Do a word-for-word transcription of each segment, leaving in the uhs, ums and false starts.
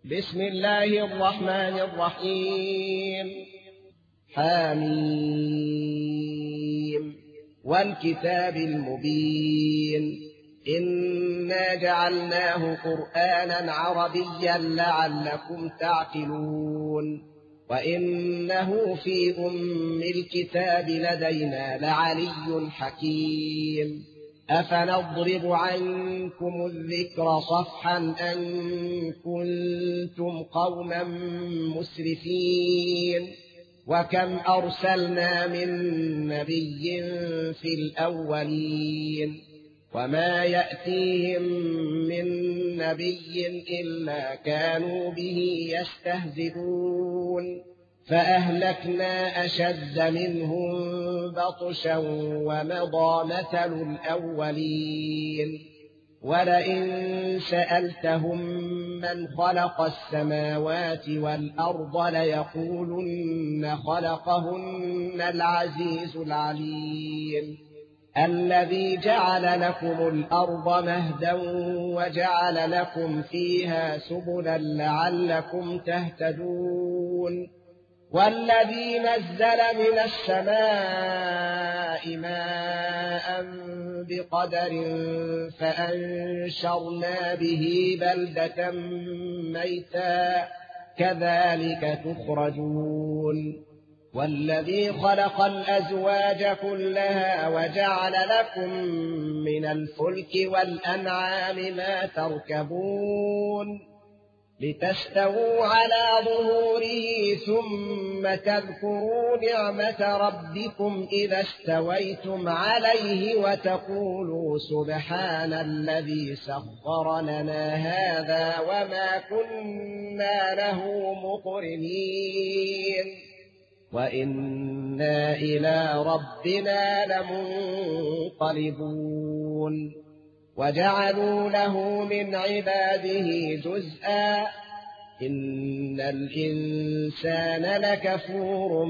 بسم الله الرحمن الرحيم. حميم والكتاب المبين إنا جعلناه قرآنا عربيا لعلكم تعقلون وإنه في أم الكتاب لدينا لعلي حكيم. أفنضرب عنكم الذكر صفحا أن كنتم قوما مسرفين وكم أرسلنا من نبي في الأولين وما يأتيهم من نبي إلا كانوا به يستهزئون فأهلكنا أشد منهم بطشا ومضى مثل الأولين ولئن سألتهم من خلق السماوات والأرض ليقولن خلقهن العزيز العليم الذي جعل لكم الأرض مهدا وجعل لكم فيها سبلا لعلكم تهتدون والذي نزل من السماء ماء بقدر فأنشرنا به بلدة ميتا كذلك تخرجون والذي خلق الأزواج كلها وجعل لكم من الفلك والأنعام ما تركبون لتستووا على ظهوره ثم تذكروا نعمة ربكم إذا استويتم عليه وتقولوا سبحان الذي سخر لنا هذا وما كنا له مقرنين وإنا إلى ربنا لمنقلبون وجعلوا له من عباده جزءا إن الإنسان لكفور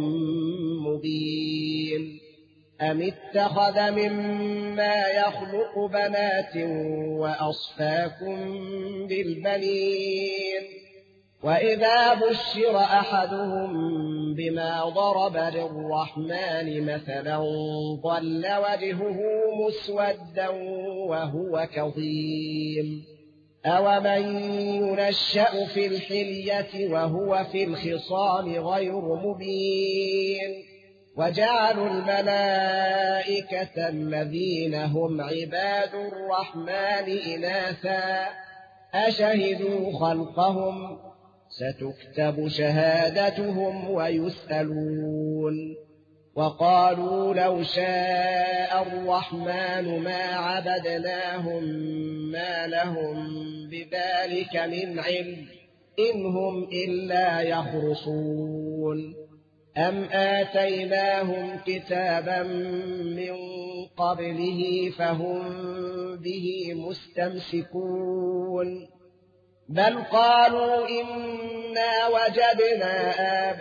مبين أم اتخذ مما يخلق بنات وأصفاكم بالبنين وإذا بشر أحدهم بما ضرب للرحمن مثلا ظل وجهه مسودا وهو كظيم أومن ينشأ في الحلية وهو في الخصام غير مبين وجعلوا الملائكة الذين هم عباد الرحمن إناثا أشهدوا خلقهم ستكتب شهادتهم ويسألون وقالوا لو شاء الرحمن ما عبدناهم ما لهم بذلك من علم إن هم إلا يخرصون أم آتيناهم كتابا من قبله فهم به مستمسكون بل قالوا إنا وجدنا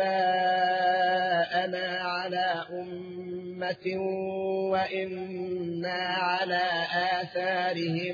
آباءنا على أمة وإنا على آثارهم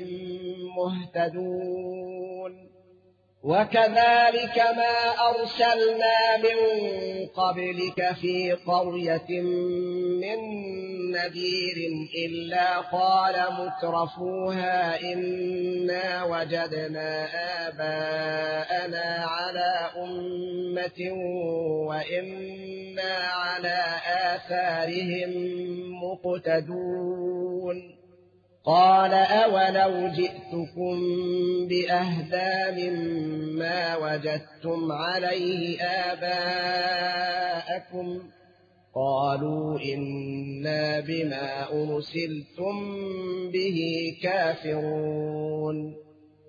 مهتدون وكذلك ما أرسلنا من قبلك في قرية من نذير إلا قال مترفوها إنا وجدنا آباءنا على أمة وإنا على آثارهم مقتدون قال أولو جئتكم بأهدى مما وجدتم عليه آباءكم قالوا إنا بما أرسلتم به كافرون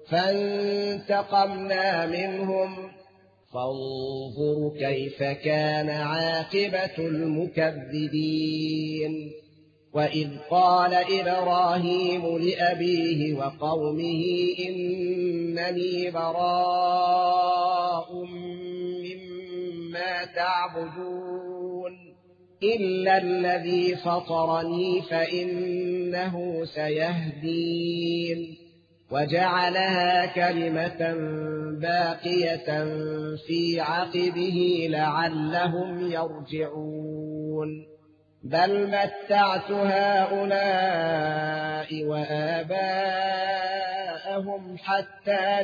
فانتقمنا منهم فانظروا كيف كان عاقبة المكذبين وإذ قال إبراهيم لأبيه وقومه إنني براء مما تعبدون إلا الذي فطرني فإنه سيهدين وجعلها كلمة باقية في عقبه لعلهم يرجعون بل متعت هؤلاء وآباءهم حتى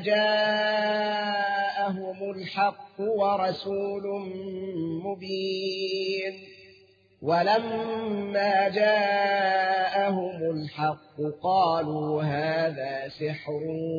جاءهم الحق ورسول مبين ولما جاءهم الحق قالوا هذا سحر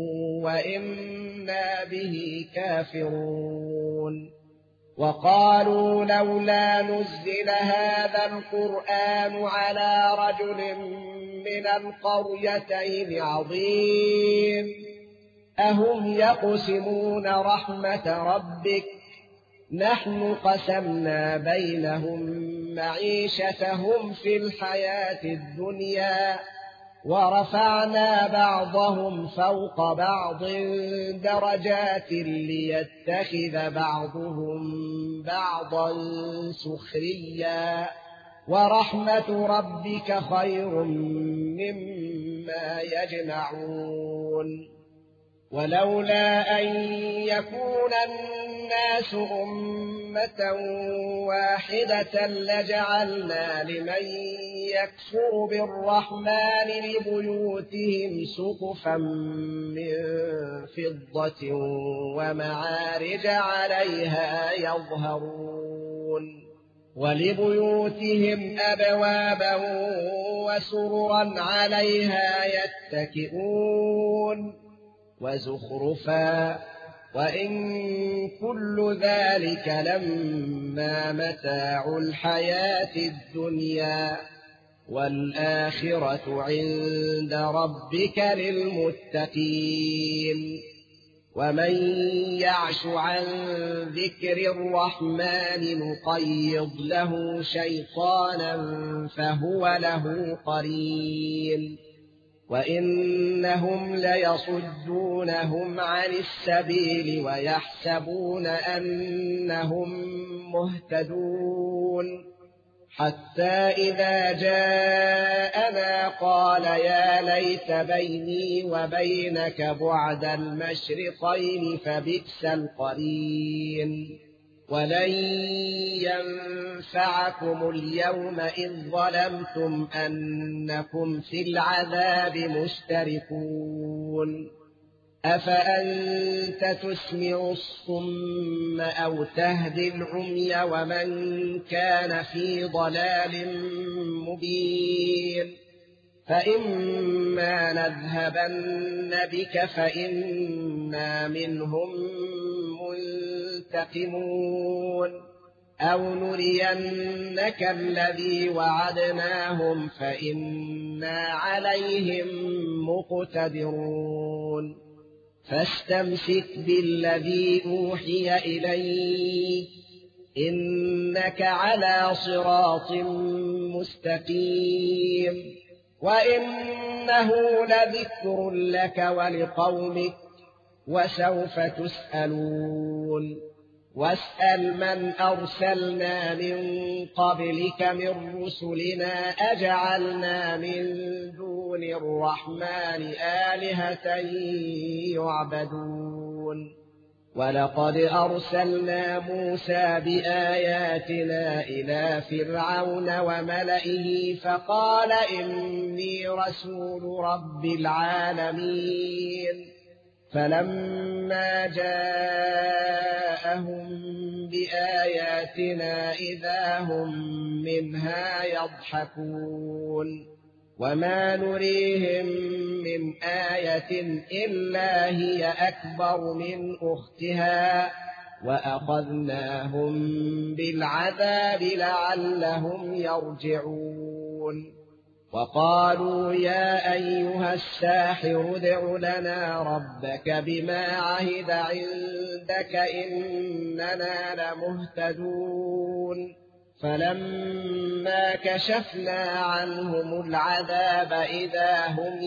وإنا به كافرون وقالوا لولا نزل هذا القرآن على رجل من القريتين عظيم أهم يقسمون رحمة ربك نحن قسمنا بينهم معيشتهم في الحياة الدنيا ورفعنا بعضهم فوق بعض درجات ليتخذ بعضهم بعضا سخريا ورحمة ربك خير مما يجمعون ولولا أن يكون الناس أمة واحدة لجعلنا لمن يكفر بالرحمن لبيوتهم سقفا من فضة ومعارج عليها يظهرون ولبيوتهم أبوابا وسررا عليها يتكئون وزخرفا وإن كل ذلك لما متاع الحياة الدنيا والآخرة عند ربك للمتقين ومن يعش عن ذكر الرحمن نقيض له شيطانا فهو له قرين وإنهم ليصدونهم عن السبيل ويحسبون أنهم مهتدون حتى إذا جاءنا قال يا ليت بيني وبينك بعد المشرقين فبئس القرين ولن ينفعكم اليوم إذ ظلمتم أنكم في العذاب مشتركون أفأنت تسمع الصم أو تهدي العمي ومن كان في ضلال مبين فإما نذهبن بك فإنا منهم منتقمون أو نرينك الذي وعدناهم فإنا عليهم مقتدرون فاستمسك بالذي أوحي إليك إنك على صراط مستقيم وإنه لذكر لك ولقومك وسوف تسألون واسأل من أرسلنا من قبلك من رسلنا أجعلنا من دون الرحمن آلهة يعبدون ولقد أرسلنا موسى بآياتنا إلى فرعون وملئه فقال إني رسول رب العالمين فلما جاءهم بآياتنا إذا هم منها يضحكون وما نريهم من آية إلا هي أكبر من أختها وأخذناهم بالعذاب لعلهم يرجعون وقالوا يا أيها الساحر ادع لنا ربك بما عهد عندك إننا لمهتدون فلما كشفنا عنهم العذاب إذا هم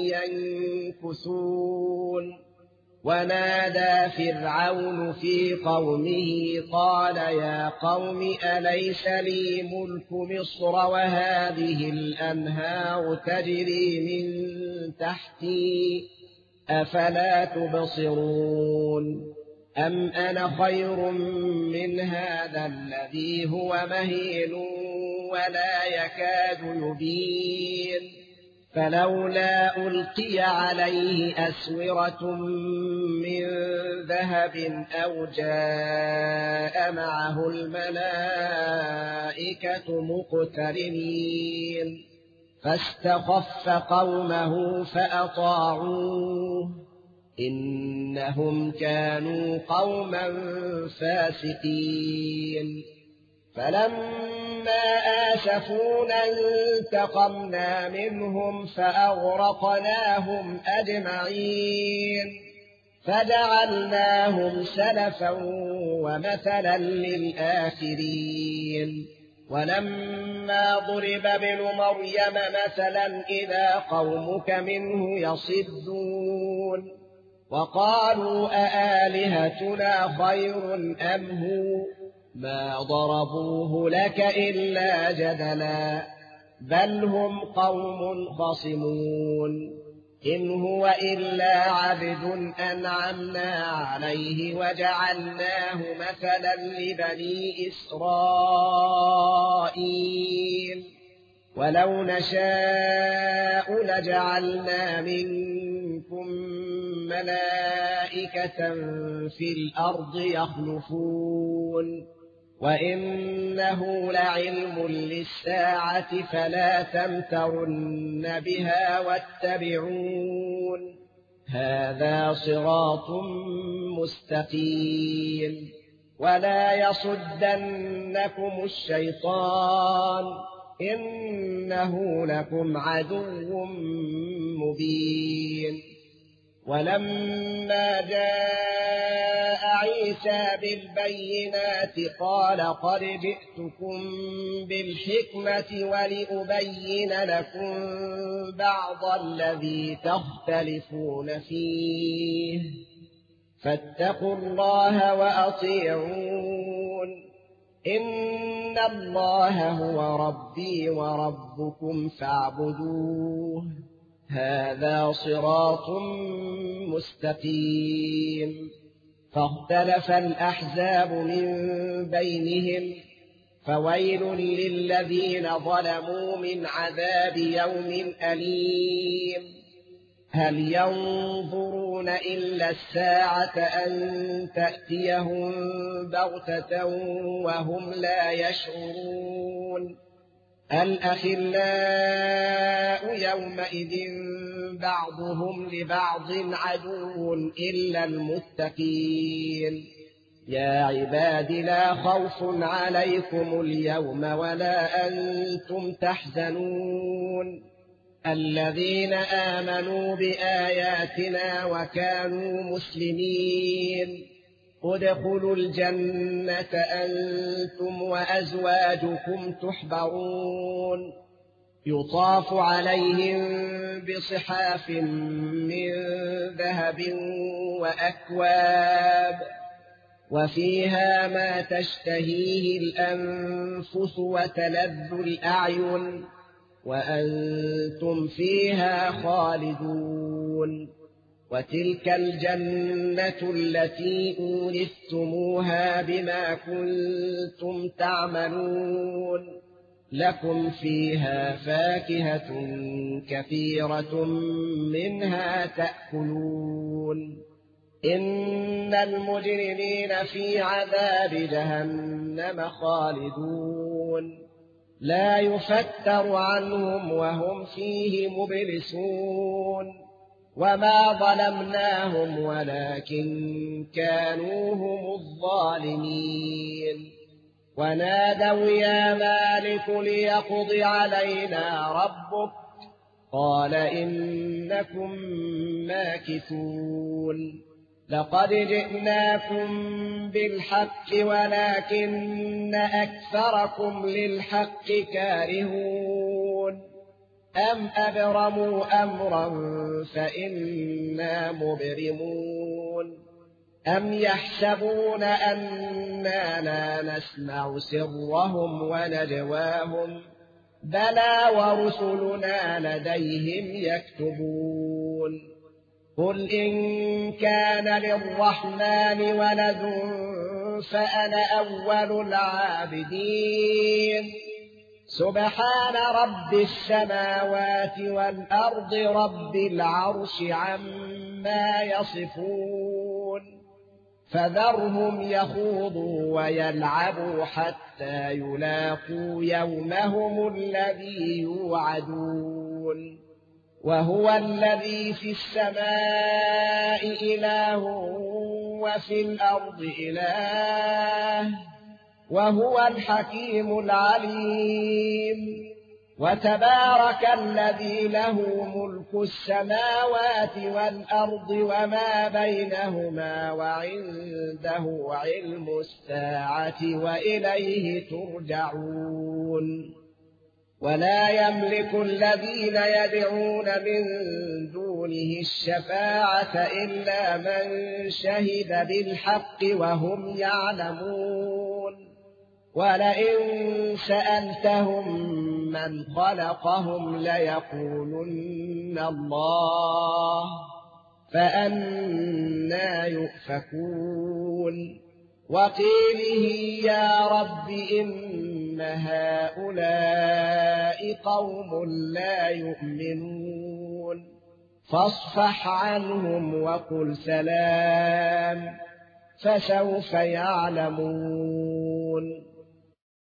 ينكثون ونادى فرعون في قومه قال يا قوم أليس لي ملك مصر وهذه الأنهار تجري من تحتي أفلا تبصرون أم أنا خير من هذا الذي هو مهين ولا يكاد يبين فلولا ألقي عليه أسورة من ذهب أو جاء معه الملائكة مقترنين فاستخف قومه فأطاعوه إنهم كانوا قوما فاسقين فلما آسفونا انتقمنا منهم فأغرقناهم أجمعين فجعلناهم سلفا ومثلا للآخرين ولما ضرب ابن مريم مثلا إذا قومك منه يصدون وقالوا أآلهتنا خير أم هو ما ضربوه لك إلا جدلا بل هم قوم خصمون إن هو إلا عبد أنعمنا عليه وجعلناه مثلا لبني إسرائيل ولو نشاء لجعلنا منكم ملائكة في الأرض يخلفون وإنه لعلم للساعة فلا تمترن بها واتبعون هذا صراط مستقيم ولا يصدنكم الشيطان إنه لكم عدو مبين ولما جاء عيسى بالبينات قال قد جئتكم بالحكمة ولأبين لكم بعض الذي تختلفون فيه فاتقوا الله وأطيعون إن الله هو ربي وربكم فاعبدوه هذا صراط مستقيم فاختلف الأحزاب من بينهم فويل للذين ظلموا من عذاب يوم أليم هل ينظرون إلا الساعة أن تأتيهم بغتة وهم لا يشعرون الأخلاء يومئذ بعضهم لبعض عدو إلا المتقين يا عباد لا خوف عليكم اليوم ولا أنتم تحزنون الذين آمنوا بآياتنا وكانوا مسلمين ادخلوا الجنة أنتم وأزواجكم تحبرون يطاف عليهم بصحاف من ذهب وأكواب وفيها ما تشتهيه الأنفس وتلذ الأعين وأنتم فيها خالدون وتلك الجنة التي أورثتموها بما كنتم تعملون لكم فيها فاكهة كثيرة منها تأكلون إن المجرمين في عذاب جهنم خالدون لا يفتر عنهم وهم فيه مبلسون وما ظلمناهم ولكن كانوا هم الظالمين ونادوا يا مالك ليقض علينا ربك قال إنكم ماكثون لقد جئناكم بالحق ولكن أكثركم للحق كارهون أم أبرموا أمرا فإنا مبرمون أم يحسبون أننا لا نسمع سرهم ونجواهم بلى ورسلنا لديهم يكتبون قل إن كان للرحمن ولد فأنا أول العابدين سبحان رب السماوات والأرض رب العرش عما يصفون فذرهم يخوضوا ويلعبوا حتى يلاقوا يومهم الذي يوعدون وهو الذي في السماء إله وفي الأرض إله وهو الحكيم العليم وتبارك الذي له ملك السماوات والأرض وما بينهما وعنده علم الساعة وإليه ترجعون ولا يملك الذين يدعون من دونه الشفاعة إلا من شهد بالحق وهم يعلمون ولئن سألتهم من خلقهم ليقولن الله فأنى يؤفكون وقيله يا رب إن هؤلاء قوم لا يؤمنون فاصفح عنهم وقل سلام فسوف يعلمون